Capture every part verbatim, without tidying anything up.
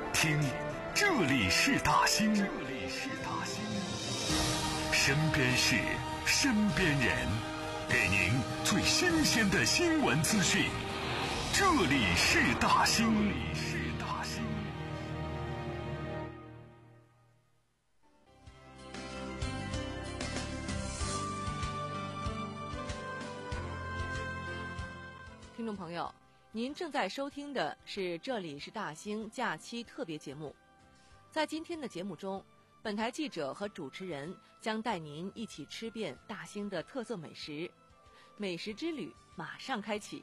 听，这里是大兴，这里是大兴，身边事，身边人，给您最新鲜的新闻资讯。这里是大兴，这里是大兴。 听众朋友，您正在收听的是这里是大兴假期特别节目。在今天的节目中，本台记者和主持人将带您一起吃遍大兴的特色美食，美食之旅马上开启。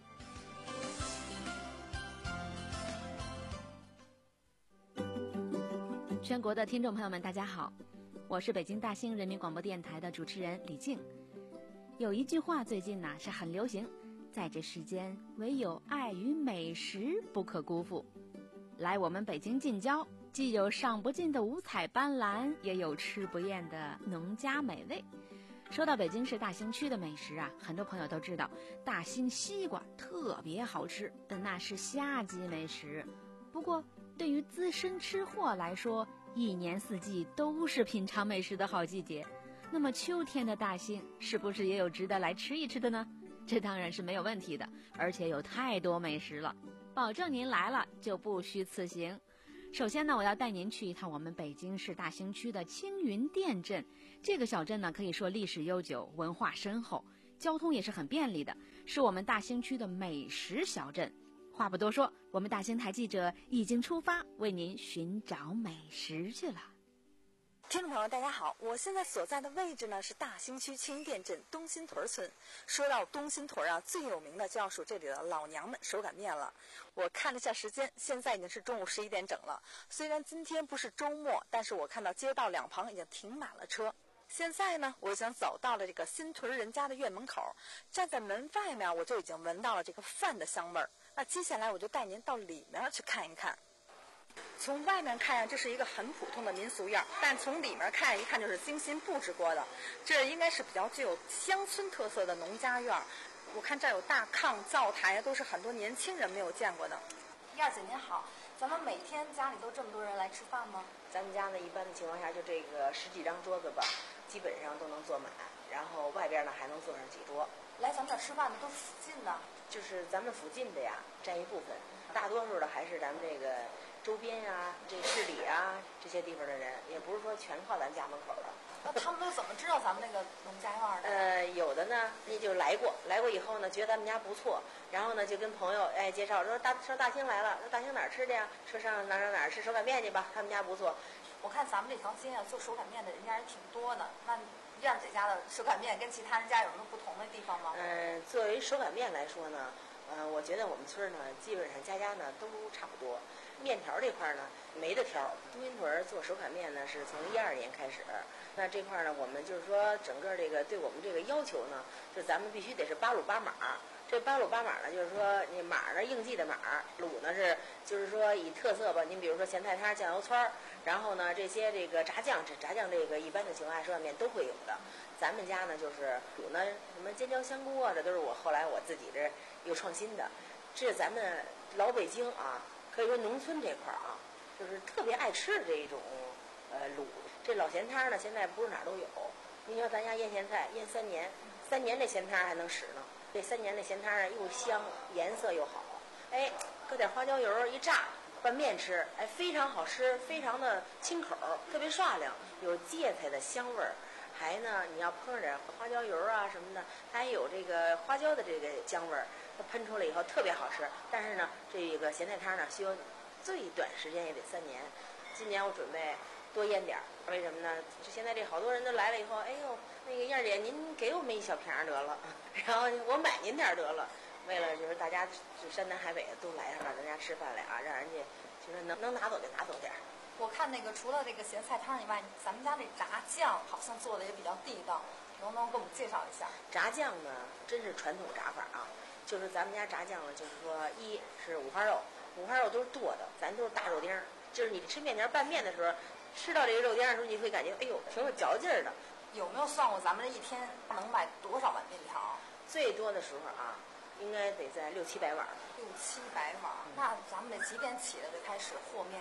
全国的听众朋友们，大家好，我是北京大兴人民广播电台的主持人李静。有一句话最近呢、啊、是很流行，在这世间唯有爱与美食不可辜负。来我们北京近郊，既有赏不尽的五彩斑斓，也有吃不厌的农家美味。说到北京市大兴区的美食啊，很多朋友都知道大兴西瓜特别好吃，但那是夏季美食。不过对于资深吃货来说，一年四季都是品尝美食的好季节。那么秋天的大兴是不是也有值得来吃一吃的呢？这当然是没有问题的，而且有太多美食了，保证您来了就不虚此行。首先呢，我要带您去一趟我们北京市大兴区的青云店镇。这个小镇呢，可以说历史悠久，文化深厚，交通也是很便利的，是我们大兴区的美食小镇。话不多说，我们大兴台记者已经出发，为您寻找美食去了。 听众朋友大家好，我现在所在的位置呢是大兴区青云店镇东新屯村。说到东新屯啊，最有名的就要数这里的老娘们手擀面了。我看了一下时间，现在已经是中午十一点整了。虽然今天不是周末，但是我看到街道两旁已经停满了车。现在呢，我想走到了这个新屯人家的院门口，站在门外面，我就已经闻到了这个饭的香味儿。那接下来我就带您到里面去看一看。从外面看呀，这是一个很普通的民俗院，但从里面看一看就是精心布置过的。这应该是比较具有乡村特色的农家院。我看这儿有大炕、灶台，都是很多年轻人没有见过的。燕姐您好，咱们每天家里都这么多人来吃饭吗？ 咱们家呢，一般的情况下就这个十几张桌子吧，基本上都能坐满，然后外边呢还能坐上几桌。 来咱们这儿吃饭的都是附近的， 就是咱们附近的呀占一部分，大多数的还是咱们这个周边啊、这市里啊这些地方的人，也不是说全靠咱家门口的。 那他们都怎么知道咱们那个农家院的？ 呃，有的呢，那就来过，来过以后呢，觉得咱们家不错，然后呢就跟朋友哎介绍说大说大兴来了，说大兴哪儿吃的呀？说上哪儿哪儿哪儿吃手擀面去吧，他们家不错。 我看咱们这条街啊，做手擀面的人家也挺多的。那燕姐家的手擀面跟其他人家有什么不同的地方吗？ 嗯、呃，作为手擀面来说呢，呃，我觉得我们村呢，基本上家家呢都差不多。面条这块呢没得挑，东新屯做手擀面呢是从一二年开始。那这块呢，我们就是说整个这个对我们这个要求呢，就咱们必须得是八卤八码。这八卤八码呢，就是说你码呢应季的码，卤呢是就是说以特色吧。您比如说咸菜汤、酱油汆，然后呢这些这个炸酱，这炸酱这个一般的情况下手擀面都会有的。咱们家呢就是卤呢什么尖椒香菇啊，这都是我后来我自己这有创新的。这是咱们老北京啊，可以说农村这块啊，就是特别爱吃的这一种呃卤。这老咸汤呢，现在不是哪儿都有。你说咱家腌咸菜腌三年，三年这咸汤还能使呢。这三年的咸汤呢又香，颜色又好，哎，搁点花椒油一炸，拌面吃，哎，非常好吃，非常的清口，特别涮亮，有芥菜的香味儿。还呢，你要碰点花椒油啊什么的，它还有这个花椒的这个香味儿，它喷出来以后特别好吃。但是呢，这个咸菜汤呢，需要最短时间也得三年。今年我准备多腌点儿，为什么呢？就现在这好多人都来了以后，哎呦，那个燕儿姐，您给我们一小瓶得了，然后我买您点得了。为了就是大家就山南海北都来上咱家吃饭来啊，让人家就是能能拿走就拿走点儿。 我看那个除了这个咸菜汤以外，咱们家这炸酱好像做的也比较地道，能不能给我们介绍一下？ 炸酱呢，真是传统炸法啊，就是咱们家炸酱呢，就是说一是五花肉，五花肉都是剁的，咱都是大肉丁儿，就是你吃面条拌面的时候，吃到这个肉丁的时候，你会感觉哎呦挺有嚼劲儿的。 有没有算过咱们这一天能买多少碗面条？ 最多的时候啊，应该得在六七百碗。 六七百碗，嗯、那咱们得几点起来就开始和面呀？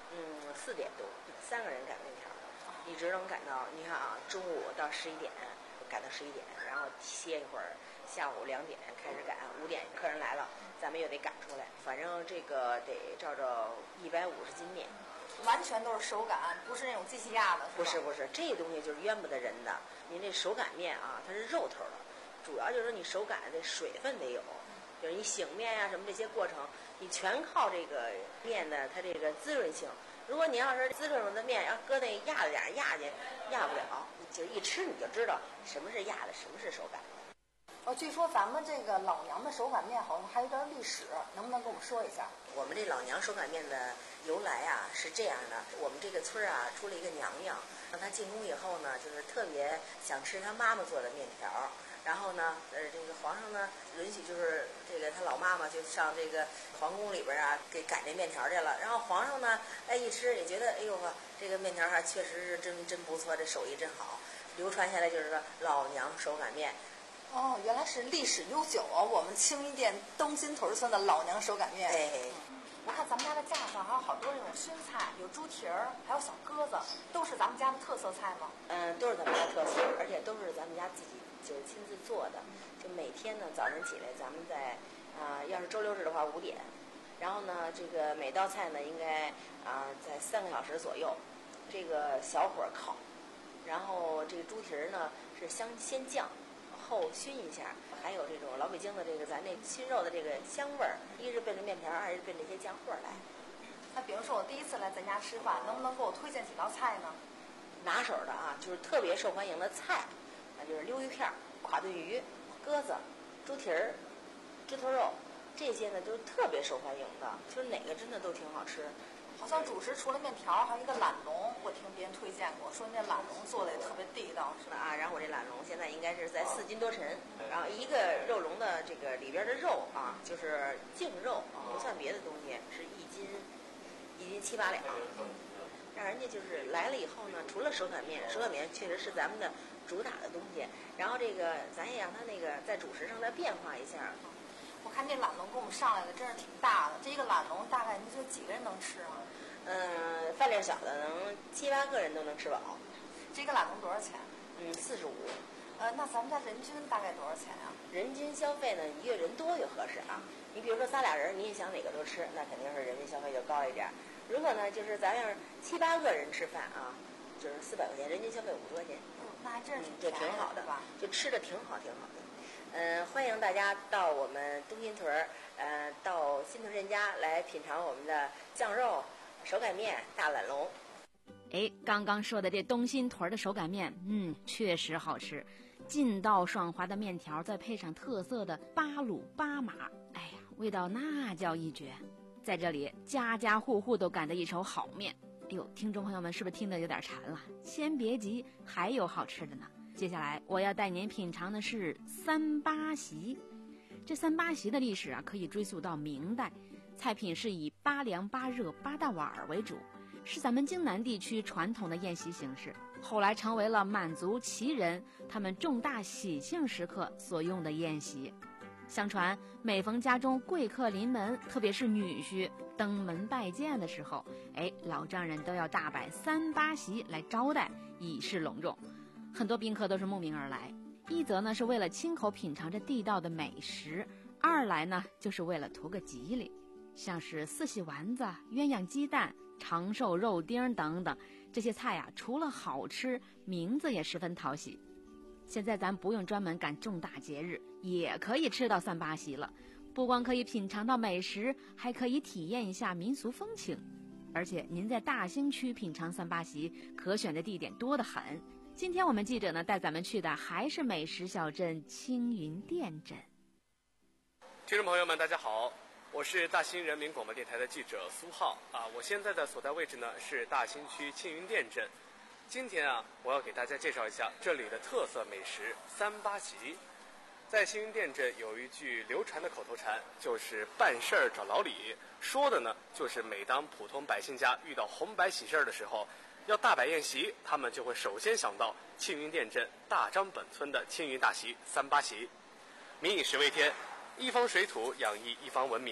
嗯，四点多，三个人擀面条，一直能擀到，你看啊，中午到十一点，擀到十一点，然后歇一会儿，下午两点开始擀，五点客人来了，咱们又得擀出来。反正这个得照着一百五十斤面。 完全都是手擀，不是那种机器压的， 不是不是，这东西就是冤不得人的。您这手擀面啊，它是肉头的，主要就是你手擀的水分得有，就是你醒面呀、啊、什么这些过程，你全靠这个面的它这个滋润性。如果你要是滋润了的面，要搁那压着点压去，压不了，就一吃你就知道什么是压的，什么是手擀的。 哦，据说咱们这个老娘们手擀面好像还有点历史，能不能跟我们说一下？ 我们这老娘手擀面的由来啊是这样的，我们这个村啊出了一个娘娘，让她进宫以后呢，就是特别想吃她妈妈做的面条，然后呢，呃，这个皇上呢允许就是这个他老妈妈就上这个皇宫里边啊给擀这面条去了，然后皇上呢，哎一吃也觉得哎呦呵，这个面条还确实是真真不错，这手艺真好，流传下来就是说老娘手擀面。 哦，原来是历史悠久啊！我们青云店东新屯村的老娘手擀面。 哎， 我看咱们家的架上还有好多那种熏菜，有猪蹄儿，还有小鸽子，都是咱们家的特色菜吗？ 嗯，都是咱们家特色，而且都是咱们家自己就是亲自做的。就每天呢早晨起来，咱们在啊、呃，要是周六日的话五点，然后呢这个每道菜呢应该啊、呃、在三个小时左右，这个小火烤，然后这个猪蹄儿呢是香先酱。后熏一下，还有这种老北京的这个咱那熏肉的这个香味儿，一是奔着面条，二是奔这些酱货来。 那比如说我第一次来咱家吃饭，能不能给我推荐几道菜呢？ 拿手的啊，就是特别受欢迎的菜，那就是溜鱼片、垮炖鱼、鸽子、猪蹄儿、猪头肉，这些呢都是特别受欢迎的，就是哪个真的都挺好吃。 好像主食除了面条，还有一个懒龙，我听别人推荐过，说那懒龙做的也特别地道，是吧？ 啊，然后我这懒龙现在应该是在四斤多沉，然后一个肉笼的这个里边的肉啊，就是净肉，不算别的东西，是一斤一斤七八两。让人家就是来了以后呢，除了手擀面，手擀面确实是咱们的主打的东西，然后这个咱也让它那个在主食上再变化一下。 我看这懒龙给我们上来的真是挺大的，这一个懒龙大概您觉得几个人能吃啊？ 嗯，饭量小的能七八个人都能吃饱。 这个懒龙多少钱？ 嗯，四十五。 呃，那咱们家人均大概多少钱啊？ 人均消费呢，越人多越合适啊。你比如说仨俩人，你也想哪个都吃，那肯定是人均消费就高一点。如果呢，就是咱要是七八个人吃饭啊，就是四百块钱，人均消费五十块钱。 嗯，那还真是就挺好的吧？ 就吃的挺好，挺好的。嗯、呃，欢迎大家到我们东新屯儿，呃，到新屯人家来品尝我们的酱肉、手擀面、大懒龙。 哎，刚刚说的这东新屯的手擀面，嗯，确实好吃，劲道爽滑的面条，再配上特色的八卤八码，哎呀，味道那叫一绝。在这里，家家户户都赶得一手好面。哎呦，听众朋友们是不是听得有点馋了？先别急，还有好吃的呢。接下来我要带您品尝的是三八席。这三八席的历史啊，可以追溯到明代，菜品是以八凉八热八大碗为主，是咱们京南地区传统的宴席形式，后来成为了满族旗人他们重大喜庆时刻所用的宴席。相传每逢家中贵客临门，特别是女婿登门拜见的时候，哎，老丈人都要大摆三八席来招待，以示隆重。很多宾客都是慕名而来，一则呢是为了亲口品尝这地道的美食，二来呢就是为了图个吉利，像是四喜丸子、鸳鸯鸡蛋、长寿肉丁等等，这些菜啊，除了好吃，名字也十分讨喜。现在咱不用专门赶重大节日，也可以吃到三八席了，不光可以品尝到美食，还可以体验一下民俗风情。而且您在大兴区品尝三八席，可选的地点多得很。今天我们记者呢带咱们去的还是美食小镇青云店镇。 听众朋友们，大家好，我是大兴人民广播电台的记者苏浩啊。我现在的所在位置呢是大兴区青云店镇。今天啊，我要给大家介绍一下这里的特色美食三八席。在青云店镇有一句流传的口头禅，就是办事儿找老李，说的呢就是每当普通百姓家遇到红白喜事儿的时候，要大摆宴席，他们就会首先想到青云店镇大张本村的青云大席三八席。民以食为天，一方水土养育一方文明，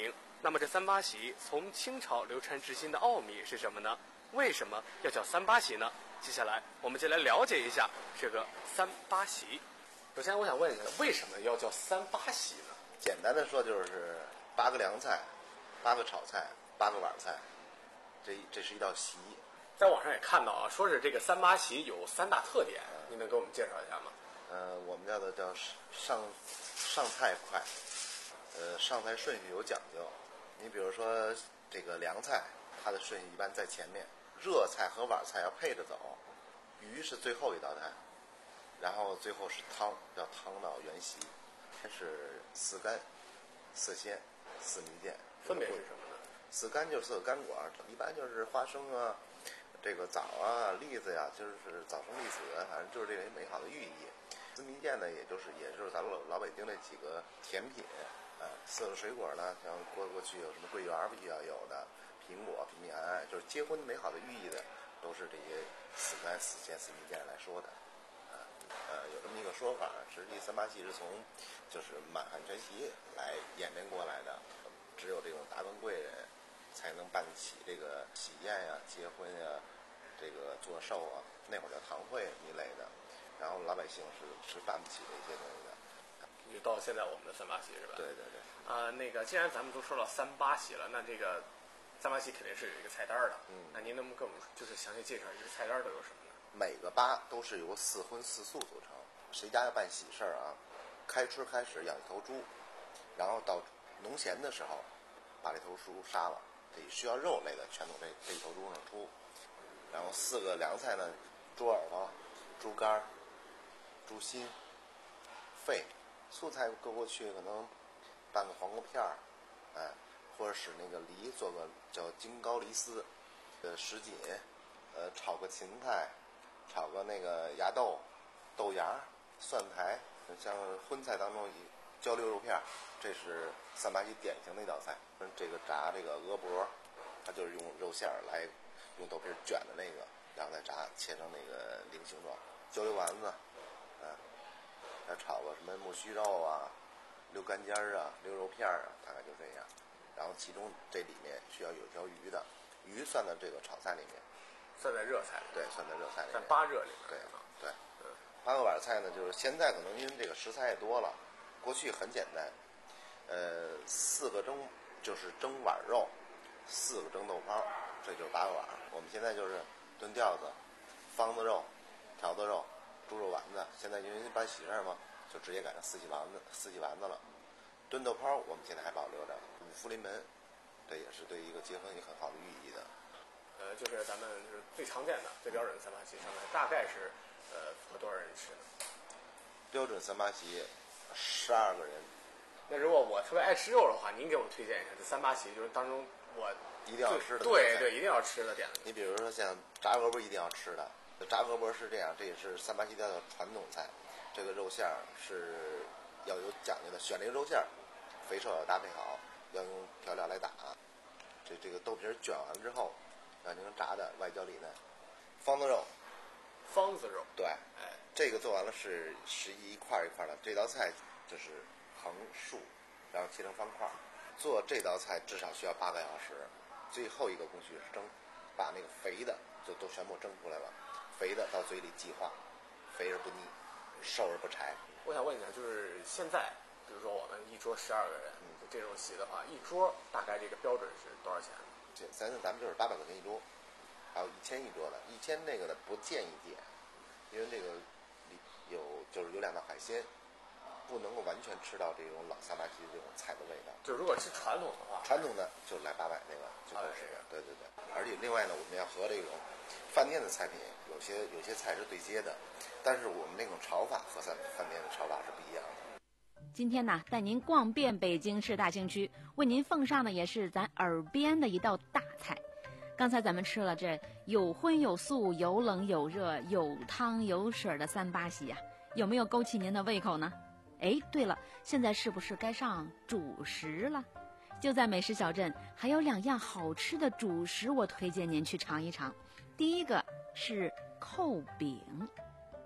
那么这三八席从清朝流传至今的奥秘是什么呢？为什么要叫三八席呢？接下来我们就来了解一下这个三八席。首先我想问一下，为什么要叫三八席呢？ 简单的说就是八个凉菜，八个炒菜，八个碗菜，这这是一道席。 在网上也看到啊，说是这个三八席有三大特点，您能给我们介绍一下吗？ 呃，我们叫的叫上上菜快，呃，上菜顺序有讲究。你比如说这个凉菜，它的顺序一般在前面，热菜和碗菜要配着走，鱼是最后一道菜，然后最后是汤，叫汤到原席。它是四干、四鲜、四蜜饯， 分别是什么呢？ 四干就是四个干果，一般就是花生啊、这个枣啊、栗子呀、就是早生丽子，反正就是这个美好的寓意。四蜜饯呢，也就是也就是咱们老老北京这几个甜品，啊，四个水果呢，像过过去有什么桂圆必须要有的，苹果、平平安安，就是结婚美好的寓意的，都是这些四干、四鲜、四蜜饯来说的。呃，有这么一个说法，实际三八席是从就是满汉全席来演变过来的，只有这种达官贵人才能办起这个喜宴呀、结婚呀、这个做寿啊，那会儿叫堂会一类的，然后老百姓是是办不起这些东西的。 就到现在我们的三八席是吧？ 对对对。 啊、呃，那个既然咱们都说到三八席了，那这个三八席肯定是有一个菜单的。 嗯。 那您能不能给我们就是详细介绍一下菜单都有什么呢？ 每个八都是由四荤四素组成。谁家要办喜事儿啊，开春开始养一头猪，然后到农闲的时候把这头猪杀了，这需要肉类的全从这这一头猪上出。然后四个凉菜呢，猪耳朵、猪肝、猪心、肺。素菜搁过去可能拌个黄瓜片儿，哎，或者使那个梨做个叫京高梨丝，呃，什锦，呃，炒个芹菜，炒个那个芽豆、豆芽、蒜苔，像荤菜当中以焦溜肉片，这是三八席典型的一道菜。这个炸这个鹅脖，它就是用肉馅儿来用豆皮卷的那个，然后再炸切成那个菱形状。焦溜丸子，啊，再炒个什么木须肉啊、溜干尖儿啊、溜肉片儿啊，大概就这样。然后其中这里面需要有条鱼的，鱼算到这个炒菜里面， 算在热菜里， 对，算在热菜里面， 算八热里面， 对对。嗯，八个碗菜呢，就是现在可能因为这个食材也多了，过去很简单，呃，四个蒸就是蒸碗肉，四个蒸豆泡，这就是八个碗。我们现在就是炖吊子、方子肉、条子肉、猪肉丸子。现在因为办喜事嘛，就直接改成四喜丸子、四喜丸子了。炖豆泡我们现在还保留着，五福临门，这也是对一个结婚有很好的寓意的。 呃，就是咱们就是最常见的、最标准的三八席上来，大概是呃符合多少人吃呢？ 标准三八席十二个人。 那如果我特别爱吃肉的话，您给我们推荐一下这三八席，就是当中我一定要吃的。 对对，一定要吃的点。 你比如说像炸鹅脖一定要吃的，炸鹅脖是这样，这也是三八席的传统菜。这个肉馅儿是要有讲究的，选这个肉馅儿，肥瘦要搭配好，要用调料来打。这这个豆皮卷完之后，要进行炸的，外焦里嫩。方子肉， 方子肉， 对， 哎， 这个做完了是十一块一块的。这道菜就是横竖，然后切成方块。做这道菜至少需要八个小时。最后一个工序是蒸，把那个肥的就都全部蒸出来了，肥的到嘴里即化，肥而不腻，瘦而不柴。 我想问一下，就是现在，比如说我们一桌十二个人，嗯，就这种席的话，一桌大概这个标准是多少钱？ 这咱咱们就是八百块钱一桌，还有一千一桌的，一千那个的不建议点，因为这个里有就是有两道海鲜，不能够完全吃到这种老三八席这种菜的味道。 就如果吃传统的话， 传统的就来八百那个就够使了。对对对，而且另外呢，我们要和这种饭店的菜品，有些有些菜是对接的，但是我们那种炒法和饭饭店的炒法是不一样的。 今天呢，带您逛遍北京市大兴区，为您奉上的也是咱耳边的一道大菜。刚才咱们吃了这有荤有素、有冷有热、有汤有水的三八席呀、啊，有没有勾起您的胃口呢？哎，对了，现在是不是该上主食了？就在美食小镇，还有两样好吃的主食，我推荐您去尝一尝。第一个是扣饼。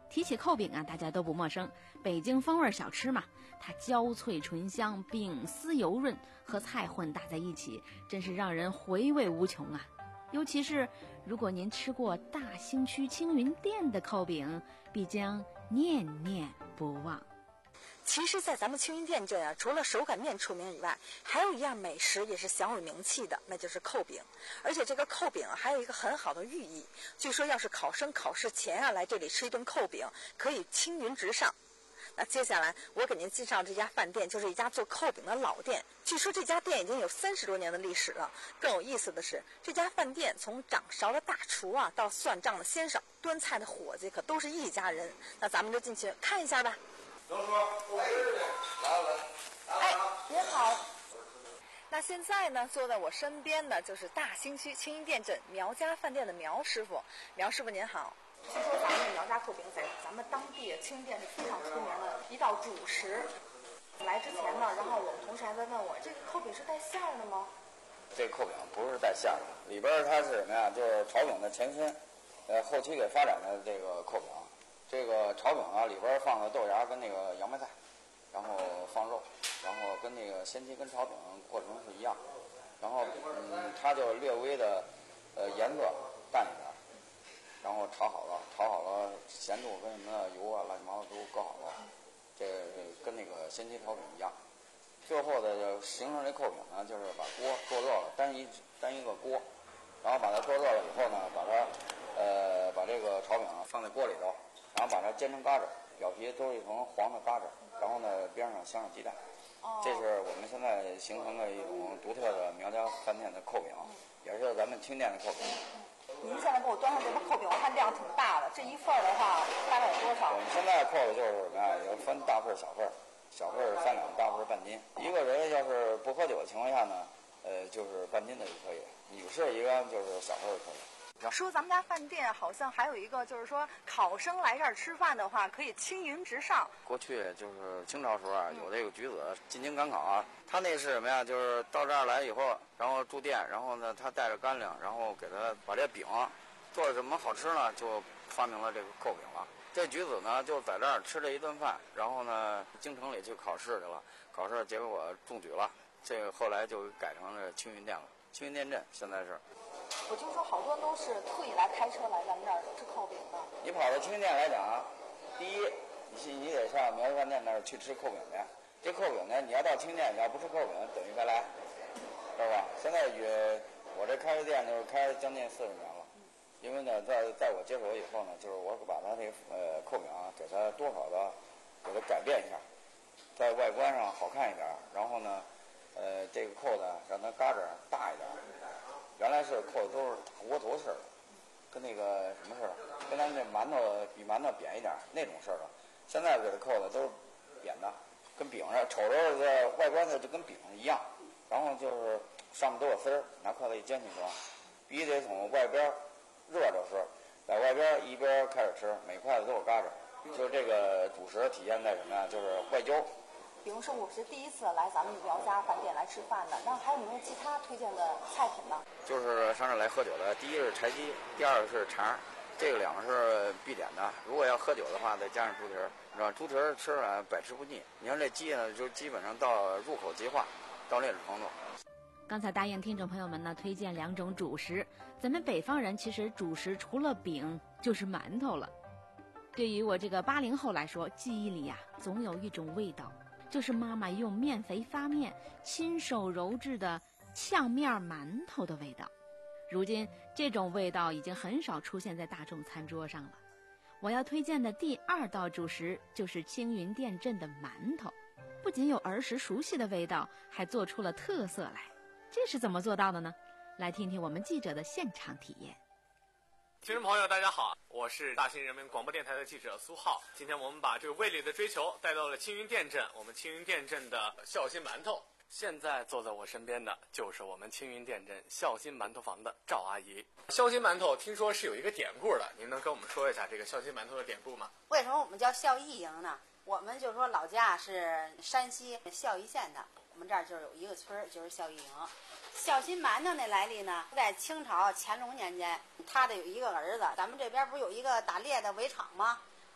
提起扣饼啊，大家都不陌生，北京风味小吃嘛，它焦脆醇香，饼丝油润，和菜混搭在一起，真是让人回味无穷啊。尤其是如果您吃过大兴区青云店的扣饼，必将念念不忘。 其实，在咱们青云店镇啊，除了手擀面出名以外，还有一样美食也是享有名气的，那就是扣饼。而且这个扣饼啊，还有一个很好的寓意，据说要是考生考试前啊来这里吃一顿扣饼，可以青云直上。那接下来我给您介绍这家饭店，就是一家做扣饼的老店。据说这家店已经有三十多年的历史了。更有意思的是，这家饭店从掌勺的大厨啊，到算账的先生、端菜的伙计，可都是一家人。那咱们就进去看一下吧。 刘叔，哎，来了来， 哎，您好。那现在呢，坐在我身边的就是大兴区青云店镇苗家饭店的苗师傅。苗师傅您好。据说咱们的苗家扣饼在咱们当地青云店是非常出名的一道主食。来之前呢，然后我们同事还在问我，这个扣饼是带馅儿的吗？ 这个扣饼不是带馅儿的，里边它是什么呀？就是炒饼的前身，呃，后期给发展的这个扣饼。这个炒饼啊，里边放的豆芽跟那个洋白菜，然后放肉，然后跟那个先期跟炒饼过程是一样，然后嗯，它就略微的呃颜色淡一点，然后炒好了，炒好了咸度跟什么的油啊乱七八糟都搁好了，这个跟那个先期炒饼一样。最后的形成这扣饼呢，就是把锅做热了，单一单一个锅，然后把它做热了以后呢，把它呃把这个炒饼放在锅里头。然后把它煎成嘎吱，表皮都是一层黄的嘎吱，然后呢边上镶上鸡蛋，这是我们现在形成的一种独特的苗家饭店的扣饼，也是咱们青店的扣饼。 您现在给我端上这个扣饼，我看量挺大的，这一份的话大概有多少？ 我们现在扣的就是什么呀？有分大份小份，小份三两，大份半斤。一个人要是不喝酒的情况下呢，呃，就是半斤的也可以。女士一般就是小份的可以。 说咱们家饭店好像还有一个，就是说考生来这儿吃饭的话，可以青云直上。 过去就是清朝时候啊，有这个举子进京赶考啊，他那是什么呀？就是到这儿来以后，然后住店，然后呢，他带着干粮，然后给他把这饼做的什么好吃呢，就发明了这个扣饼了。这举子呢，就在这儿吃了一顿饭，然后呢，京城里去考试去了，考试结果中举了，这个后来就改成了青云店了，青云店镇现在是。 我听说好多都是特意来开车来咱们这儿吃扣饼的。 你跑到青云店来讲，第一，你你得上苗家饭店那儿去吃扣饼去。这扣饼呢，你要到青店，你要不吃扣饼，等于白来，知道吧？现在也，我这开的店就是开将近四十年了，因为呢，在在我接手以后呢，就是我把它这个呃扣饼啊，给它多少的给它改变一下，在外观上好看一点，然后呢，呃，这个扣子让它嘎吱大一点。原来是扣的都是大窝头似的，跟那个什么似的，跟咱这馒头比馒头扁一点那种似的。现在给它扣的都是扁的，跟饼似的，瞅着这外观呢就跟饼一样，然后就是上面都有丝儿，拿筷子一煎就行。必须得从外边热着吃，在外边一边开始吃，每筷子都有嘎吱。就这个主食体现在什么呀？就是外焦。 比如说我是第一次来咱们苗家饭店来吃饭的，那还有没有其他推荐的菜品呢？ 就是上这来喝酒的，第一是柴鸡，第二是肠，这个两个是必点的。如果要喝酒的话，再加上猪蹄儿，是吧？猪蹄儿吃了百吃不腻。你看这鸡呢，就基本上到入口即化，到那种程度。 刚才答应听众朋友们呢推荐两种主食，咱们北方人其实主食除了饼就是馒头了。对于我这个八零后来说，记忆里呀、啊、总有一种味道，就是妈妈用面肥发面亲手揉制的炝面馒头的味道。如今这种味道已经很少出现在大众餐桌上了。我要推荐的第二道主食就是青云店镇的馒头，不仅有儿时熟悉的味道，还做出了特色来。这是怎么做到的呢？来听听我们记者的现场体验。 听众朋友大家好，我是大兴人民广播电台的记者苏浩。今天我们把这个味蕾的追求带到了青云店镇，我们青云店镇的孝心馒头。现在坐在我身边的就是我们青云店镇孝心馒头房的赵阿姨。孝心馒头听说是有一个典故的，您能跟我们说一下这个孝心馒头的典故吗？ 为什么我们叫孝义营呢？我们就说老家是山西孝义县的，我们这儿就是有一个村儿，就是孝义营。孝心馒头的来历呢，在清朝乾隆年间，他的有一个儿子，咱们这边不是有一个打猎的围场吗？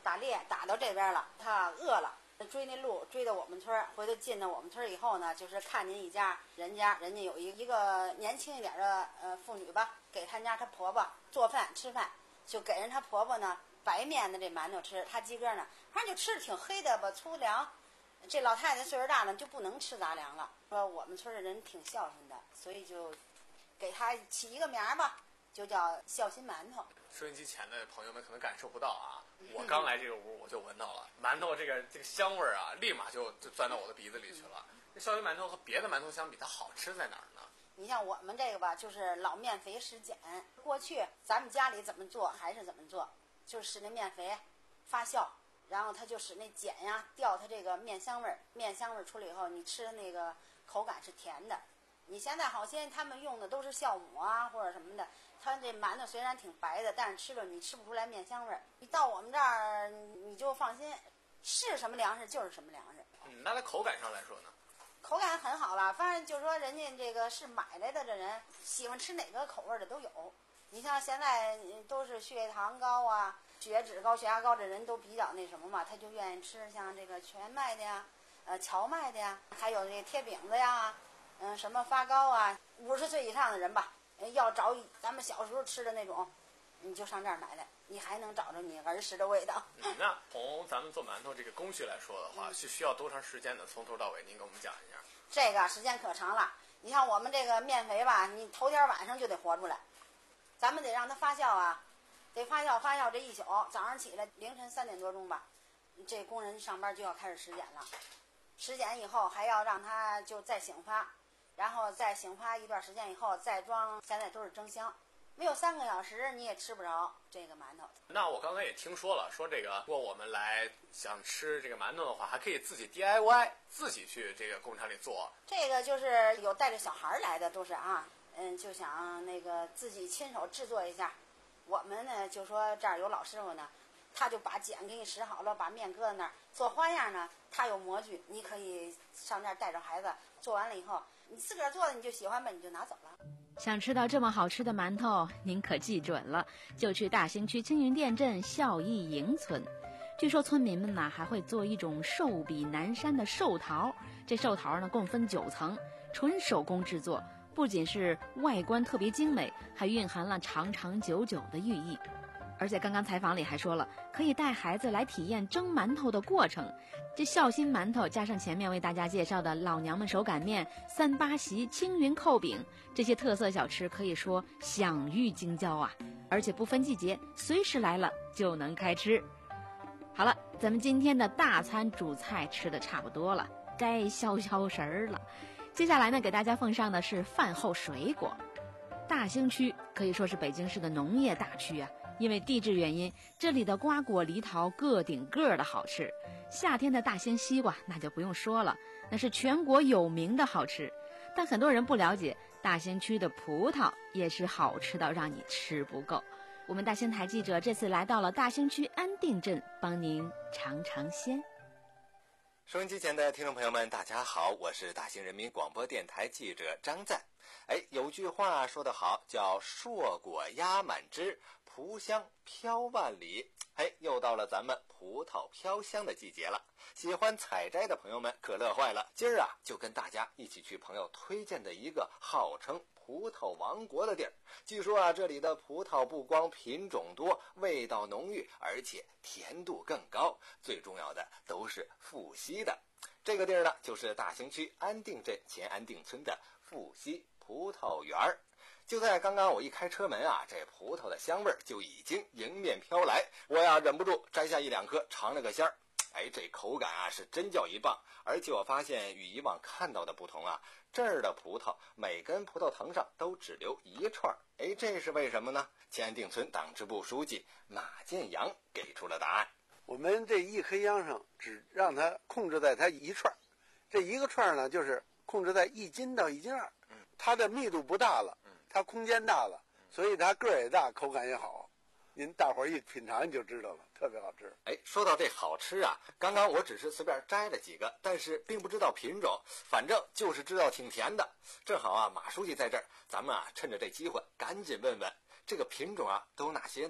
打猎打到这边了，他饿了，追那鹿追到我们村，回头进到我们村以后呢，就是看见一家人家，人家有一一个年轻一点的呃妇女吧，给他家她婆婆做饭吃饭，就给人她婆婆呢白面的这馒头吃，她自个儿呢反正就吃的挺黑的吧，粗粮。这老太太岁数大了就不能吃杂粮了，说我们村的人挺孝顺的，所以就给她起一个名儿吧，就叫孝心馒头。 收音机前的朋友们可能感受不到啊，我刚来这个屋我就闻到了馒头这个这个香味儿啊，立马就就钻到我的鼻子里去了。这孝心馒头和别的馒头相比，它好吃在哪儿呢？ 你像我们这个吧，就是老面肥实碱。过去咱们家里怎么做还是怎么做，就是使那面肥发酵，然后它就使那碱呀掉它这个面香味儿，面香味儿出来以后，你吃的那个口感是甜的。你现在好些他们用的都是酵母啊或者什么的，它这馒头虽然挺白的，但是吃了你吃不出来面香味儿。你到我们这儿你就放心，是什么粮食就是什么粮食。 嗯，那在口感上来说呢？ 口感很好了，反正就是说人家这个是买来的，这人喜欢吃哪个口味的都有。你像现在都是血糖高啊、血脂高、血压高的人都比较那什么嘛，他就愿意吃像这个全麦的呀、呃荞麦的呀，还有这贴饼子呀，嗯、呃、什么发糕啊。五十岁以上的人吧，要找咱们小时候吃的那种，你就上这儿买来，你还能找着你儿时的味道。 嗯、那从咱们做馒头这个工序来说的话，是需要多长时间的？从头到尾，您给我们讲一下。 这个时间可长了，你像我们这个面肥吧，你头天晚上就得和出来，咱们得让它发酵啊，得发酵发酵这一宿，早上起来凌晨三点多钟吧，这工人上班就要开始实碱了，实碱以后还要让它就再醒发，然后再醒发一段时间以后再装，现在都是蒸箱，没有三个小时你也吃不着这个馒头。 那我刚才也听说了，说这个如果我们来想吃这个馒头的话，还可以自己 D I Y， 自己去这个工厂里做。 这个就是有带着小孩来的都是啊，嗯，就想那个自己亲手制作一下。我们呢就说这儿有老师傅呢，他就把碱给你使好了，把面搁在那儿做花样呢，他有模具，你可以上那儿带着孩子，做完了以后你自个儿做的你就喜欢呗，你就拿走了。 想吃到这么好吃的馒头，您可记准了，就去大兴区青云店镇孝义营村。据说村民们呢还会做一种寿比南山的寿桃，这寿桃呢共分九层，纯手工制作，不仅是外观特别精美，还蕴含了长长久久的寓意。而且刚刚采访里还说了，可以带孩子来体验蒸馒头的过程。这孝心馒头加上前面为大家介绍的老娘们手擀面、三八席、青云扣饼，这些特色小吃可以说享誉京郊啊！而且不分季节，随时来了就能开吃。好了，咱们今天的大餐主菜吃的差不多了，该消消食儿了。接下来呢，给大家奉上的是饭后水果。大兴区可以说是北京市的农业大区啊，因为地质原因，这里的瓜果梨桃个顶个的好吃。夏天的大兴西瓜那就不用说了，那是全国有名的好吃。但很多人不了解，大兴区的葡萄也是好吃到让你吃不够。我们大兴台记者这次来到了大兴区安定镇，帮您尝尝鲜。 收音机前的听众朋友们，大家好，我是大兴人民广播电台记者张赞。哎，有句话说得好，叫硕果压满枝，葡香飘万里。哎，又到了咱们葡萄飘香的季节了，喜欢采摘的朋友们可乐坏了。今儿啊，就跟大家一起去朋友推荐的一个号称葡萄王国的地儿。据说啊，这里的葡萄不光品种多，味道浓郁，而且甜度更高，最重要的都是富硒的。这个地儿呢，就是大兴区安定镇前安定村的富硒葡萄园儿。就在刚刚我一开车门啊，这葡萄的香味儿就已经迎面飘来，我呀忍不住摘下一两颗尝了个鲜儿。哎，这口感啊是真叫一棒，而且我发现与以往看到的不同啊，这儿的葡萄每根葡萄藤上都只留一串，哎，这是为什么呢？前安定村党支部书记马建阳给出了答案。 我们这一颗秧上只让它控制在它一串，这一个串呢就是控制在一斤到一斤二，它的密度不大了，它空间大了，所以它个儿也大，口感也好。您大伙儿一品尝你就知道了，特别好吃。 哎，说到这好吃啊，刚刚我只是随便摘了几个，但是并不知道品种，反正就是知道挺甜的。正好啊，马书记在这儿，咱们啊趁着这机会赶紧问问这个品种啊都有哪些呢？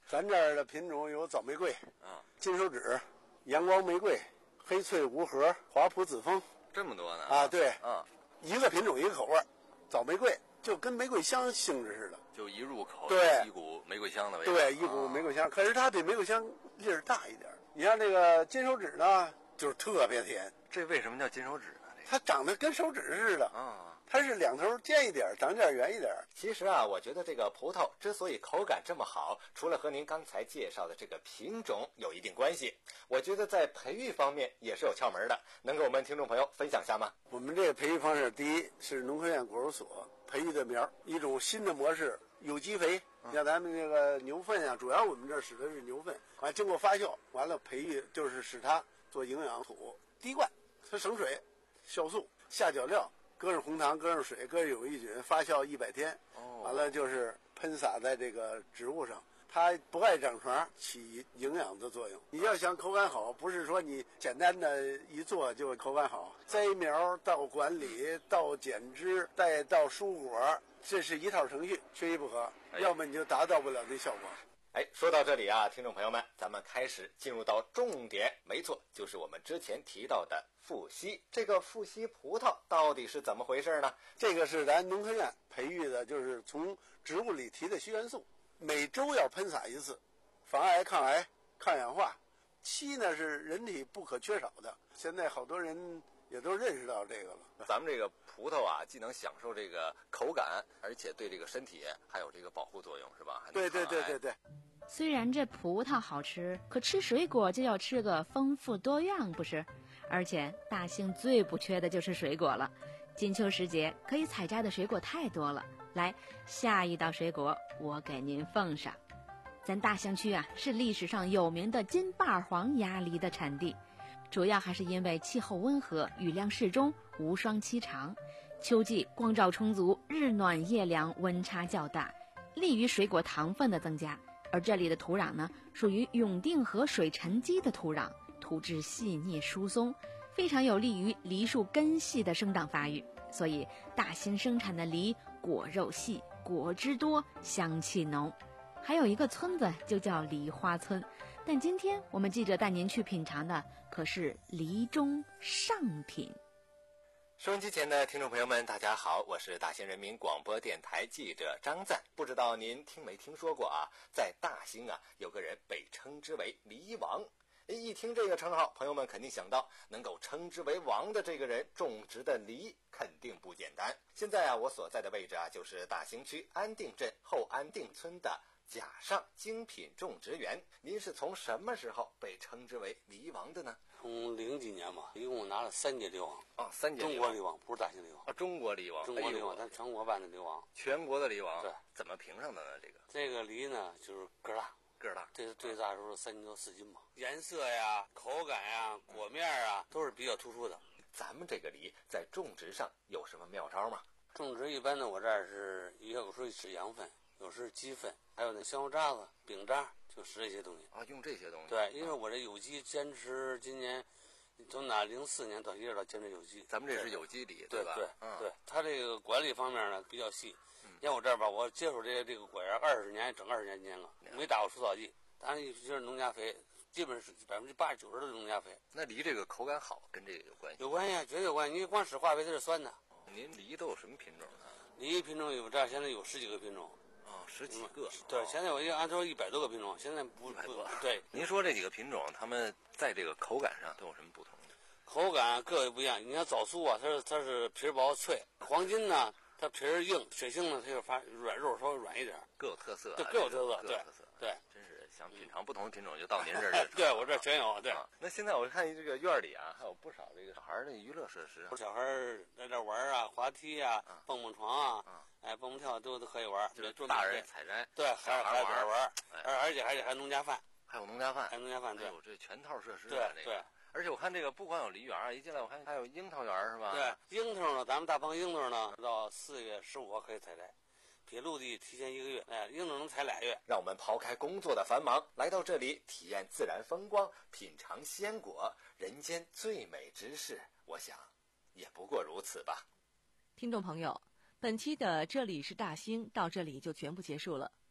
咱这儿的品种有枣玫瑰、 啊、 金手指、阳光玫瑰、黑翠无核、华普紫枫， 这么多呢？ 啊，对， 啊， 一个品种一个口味。枣玫瑰就跟玫瑰香性质似的， 就一入口对一股玫瑰香的味道。 对，一股玫瑰香，啊、可是它比玫瑰香粒儿大一点。你像这个金手指呢，就是特别甜。 这为什么叫金手指呢？ 它长得跟手指似的啊， 它是两头尖一点，长点圆一点。 其实啊，我觉得这个葡萄之所以口感这么好，除了和您刚才介绍的这个品种有一定关系，我觉得在培育方面也是有窍门的，能给我们听众朋友分享下吗？ 我们这个培育方式，第一是农科院果蔬所培育的苗，一种新的模式，有机肥。像咱们这个牛粪啊，主要我们这儿使的是牛粪，完经过发酵，完了培育就是使它做营养土，滴灌，它省水，酵素，下脚料，搁上红糖，搁上水，搁上有益菌，发酵一百天，完了就是喷洒在这个植物上。它不爱长虫，起营养的作用。你要想口感好，不是说你简单的一做就口感好。栽苗到管理到剪枝再到蔬果，这是一套程序，缺一不可， 哎、 要么你就达到不了那效果。 哎，说到这里啊，听众朋友们，咱们开始进入到重点，没错，就是我们之前提到的富硒。这个富硒葡萄到底是怎么回事呢？ 这个是咱农科院培育的，就是从植物里提的硒元素。每周要喷洒一次，防癌、抗癌、抗氧化。硒呢是人体不可缺少的，现在好多人也都认识到这个了。 咱们这个葡萄啊，既能享受这个口感，而且对这个身体还有这个保护作用，是吧？ 对对对对对。 虽然这葡萄好吃，可吃水果就要吃个丰富多样，不是？而且大兴最不缺的就是水果了。金秋时节可以采摘的水果太多了，来，下一道水果我给您奉上。咱大兴区啊，是历史上有名的金霸黄鸭梨的产地，主要还是因为气候温和，雨量适中，无霜期长，秋季光照充足，日暖夜凉，温差较大，利于水果糖分的增加。而这里的土壤呢，属于永定河水沉积的土壤，土质细腻疏松，非常有利于梨树根系的生长发育，所以大兴生产的梨果肉细，果汁多，香气浓。还有一个村子就叫梨花村，但今天我们记者带您去品尝的可是梨中上品。 收音机前的听众朋友们，大家好，我是大兴人民广播电台记者张赞。不知道您听没听说过啊，在大兴啊，有个人被称之为梨王。一听这个称号，朋友们肯定想到，能够称之为王的这个人种植的梨肯定不简单。现在啊，我所在的位置啊，就是大兴区安定镇后安定村的甲上精品种植园。您是从什么时候被称之为梨王的呢？ 从零几年嘛，一共拿了三届梨王。 啊，三届中国梨王，不是大兴梨王。 啊，中国梨王， 中国梨王，咱全国办的梨王， 全国的梨王。 对， 怎么评上的呢？这个这个梨呢，就是个大， 个大， 这最大时候三斤多四斤嘛。颜色呀、口感呀、果面啊，都是比较突出的。 咱们这个梨在种植上有什么妙招吗？ 种植一般呢，我这儿是有时候使羊粪，有时鸡粪，还有那香油渣子、饼渣，就使这些东西啊，用这些东西。 对，因为我这有机坚持今年。从哪零四年到一直到坚持有机， 咱们这是有机梨， 对吧？ 对， 嗯， 对，它这个管理方面呢比较细。像我这儿吧，我接触这个这个果园二十年，整二十年间了，没打过除草剂，当然就是农家肥，基本是百分之八十九十都是农家肥。 那梨这个口感好，跟这个有关系？ 有关系啊，绝对有关系。你光使化肥它是酸的。 您梨都有什么品种呢？ 梨品种有这儿现在有十几个品种。 啊，十几个。 对，现在我一按说一百多个品种，现在不不对。 您说这几个品种，它们在这个口感上都有什么不同？ 口感各有不一样。你看枣酥啊，它是它是皮薄脆；黄金呢，它皮儿硬；水杏呢，它就发软，肉稍微软一点， 各有特色。 对，各有特色，对，对， 真是想品尝不同的品种，就到您这儿。 对我这儿全有。对， 那现在我看这个院里啊，还有不少这个小孩的娱乐设施， 小孩在这玩啊，滑梯啊，蹦蹦床啊，哎，蹦蹦跳都都可以玩。 就是大人采摘， 对，孩子孩子玩玩，而而且而且还农家饭， 还有农家饭， 还有农家饭，对， 有这全套设施。 对对。 而且我看这个不光有梨园啊，一进来我看还有樱桃园是吧？ 对，樱桃呢，咱们大棚樱桃呢，到四月十五号可以采摘，比陆地提前一个月。哎，樱桃能采俩月。 让我们抛开工作的繁忙，来到这里体验自然风光，品尝鲜果，人间最美之事，我想也不过如此吧。 听众朋友，本期的这里是大兴到这里就全部结束了。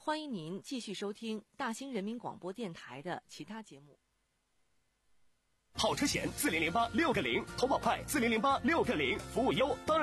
欢迎您继续收听大兴人民广播电台的其他节目。 好车险四零零八六个零，投保快四零零八六个零，服务优，当然。